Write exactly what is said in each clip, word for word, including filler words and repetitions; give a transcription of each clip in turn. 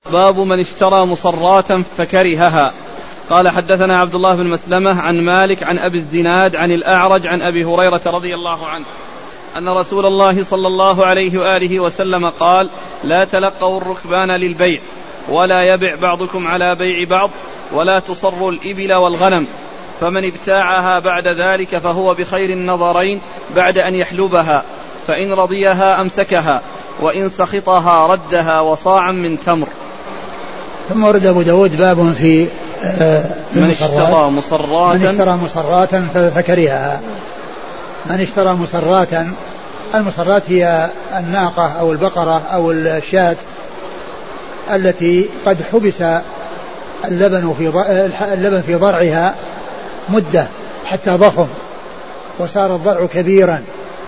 باب من اشترى مصرات فكرهها. قال حدثنا عبد الله بن مسلمة عن مالك عن أبي الزناد عن الأعرج عن أبي هريرة رضي الله عنه أن رسول الله صلى الله عليه وآله وسلم قال: لا تلقوا الركبان للبيع ولا يبع بعضكم على بيع بعض ولا تصروا الإبل والغنم، فمن ابتاعها بعد ذلك فهو بخير النظرين بعد أن يحلبها، فإن رضيها أمسكها وإن سخطها ردها وصاعا من تمر. ثم ورد أبو داود باب في من اشترى مصرات من اشترى مصرات فكرهها. من اشترى مصرات، المصرات هي الناقة أو البقرة أو الشاة التي قد حبس اللبن في اللبن في ضرعها مدة حتى ضخم وصار الضرع كبيرا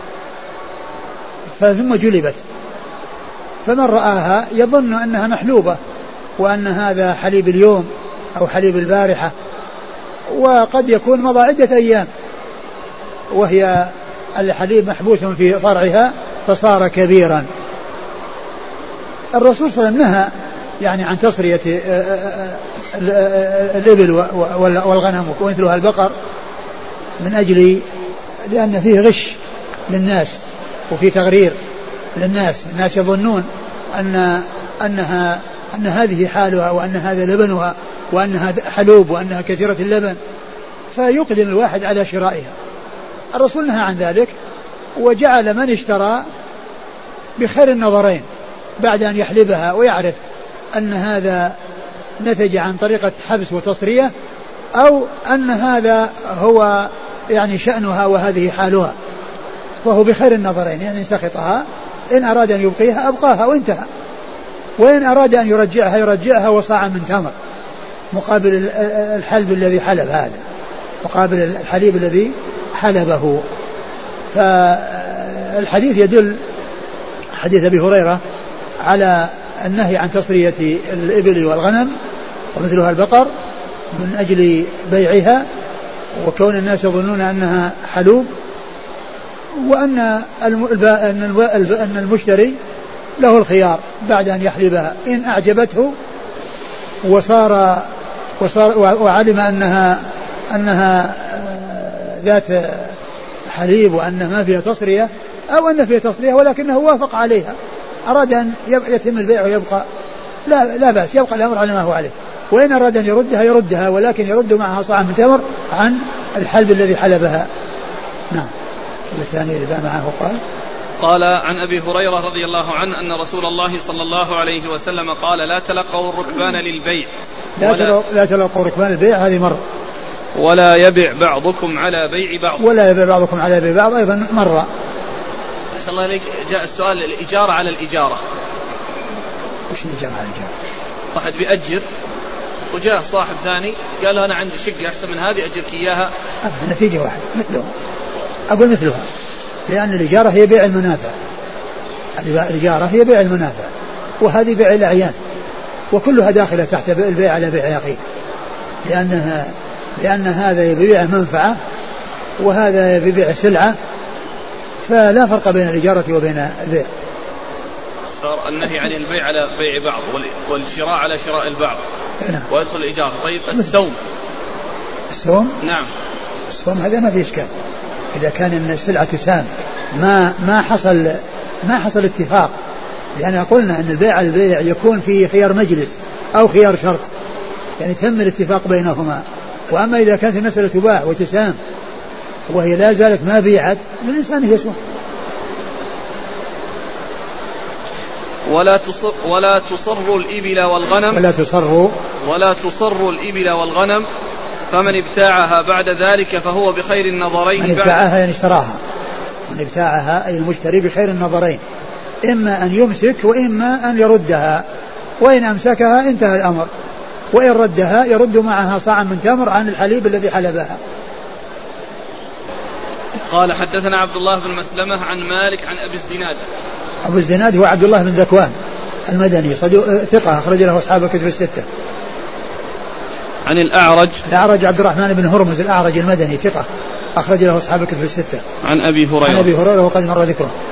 ثم جلبت، فمن رآها يظن أنها محلوبة وأن هذا حليب اليوم أو حليب البارحة، وقد يكون مضى عدة أيام وهي الحليب محبوس في ضرعها فصار كبيرا. الرسول صلى الله عليه وسلم نهى يعني عن تصرية الإبل والغنم ومثلها البقر من أجل لأن فيه غش للناس وفي تغرير للناس. الناس يظنون أن أنها أن هذه حالها وأن هذا لبنها وأنها حلوب وأنها كثيرة اللبن، فيقدم الواحد على شرائها. الرسول نهى عن ذلك وجعل من اشترى بخير النظرين بعد أن يحلبها ويعرف أن هذا نتج عن طريقة حبس وتصرية أو أن هذا هو يعني شأنها وهذه حالها، فهو بخير النظرين، يعني سخطها إن أراد أن يبقيها أبقاها وانتهى، وإن أراد أن يرجعها يرجعها وصاعا من تمر مقابل الحلب الذي حلب، هذا مقابل الحليب الذي حلبه. فالحديث يدل حديث أبي هريرة على النهي عن تصرية الإبل والغنم ومثلها البقر من أجل بيعها وكون الناس يظنون أنها حلوب، وأن أن المشتري له الخيار بعد أن يحلبها إن أعجبته وصار, وصار وعلم أنها أنها ذات حليب وأن ما فيها تصرية أو أن فيها تصرية ولكنه وافق عليها، أراد أن يتم البيع ويبقى لا, لا بأس، يبقى الأمر على ما هو عليه. وإن أراد أن يردها يردها ولكن يرد معها صاع من تمر عن الحلب الذي حلبها. نعم. الثاني اللي معه قال قال عن أبي هريرة رضي الله عنه أن رسول الله صلى الله عليه وسلم قال: لا تلقوا الركبان للبيع لا, لا تلقوا الركبان للبيع، هذه مرة. ولا يبع بعضكم على بيع بعض ولا يبع بعضكم على بيع بعض أيضا مرة. أحسن الله إليك. جاء السؤال الإجارة على الإجارة. وش الإجارة على الإجارة؟ واحد بيأجر وجاء صاحب ثاني قال له أنا عندي شقة أحسن من هذه أجرك إياها. النتيجة واحد مثلها، أقول مثلها، لأن الإجارة هي بيع المنافع، الإجارة هي بيع المنافع وهذه بيع الأعيان وكلها داخلة تحت البيع على بيع أخيه، لأنها لأن هذا يبيع منفعة وهذا يبيع سلعة، فلا فرق بين الإجارة وبين البيع. صار النهي عن البيع على بيع بعض والشراء على شراء البعض. نعم. ويدخل الإجارة. طيب السوم. السوم نعم. السوم هذا ما فيه إشكال إذا كان السلعة تسام، ما ما حصل ما حصل اتفاق، لأن قلنا أن البيع على البيع يكون في خيار مجلس أو خيار شرط، يعني تم الاتفاق بينهما. وأما إذا كانت المسألة تباع وتسام وهي لا زالت ما بيعت، الإنسان يسوم. ولا تصر ولا تصر الإبل والغنم ولا تصر ولا تصر الإبل والغنم، فمن ابتاعها بعد ذلك فهو بخير النظرين. من ابتاعها يعني اشتراها، من ابتاعها أي المشتري بخير النظرين، إما أن يمسك وإما أن يردها، وإن أمسكها انتهى الأمر، وإن ردها يرد معها صاعا من تمر عن الحليب الذي حلبها. قال حدثنا عبد الله بن مسلمة عن مالك عن أبي الزناد. أبو الزناد هو عبد الله بن ذكوان المدني صدوق ثقة أخرج له أصحاب الكتب الستة. عن الأعرج الأعرج عبد الرحمن بن هرمز الأعرج المدني ثقة أخرج له أصحاب الكتب الستة. عن أبي هريرة عن أبي هريرة وقد مر ذكره.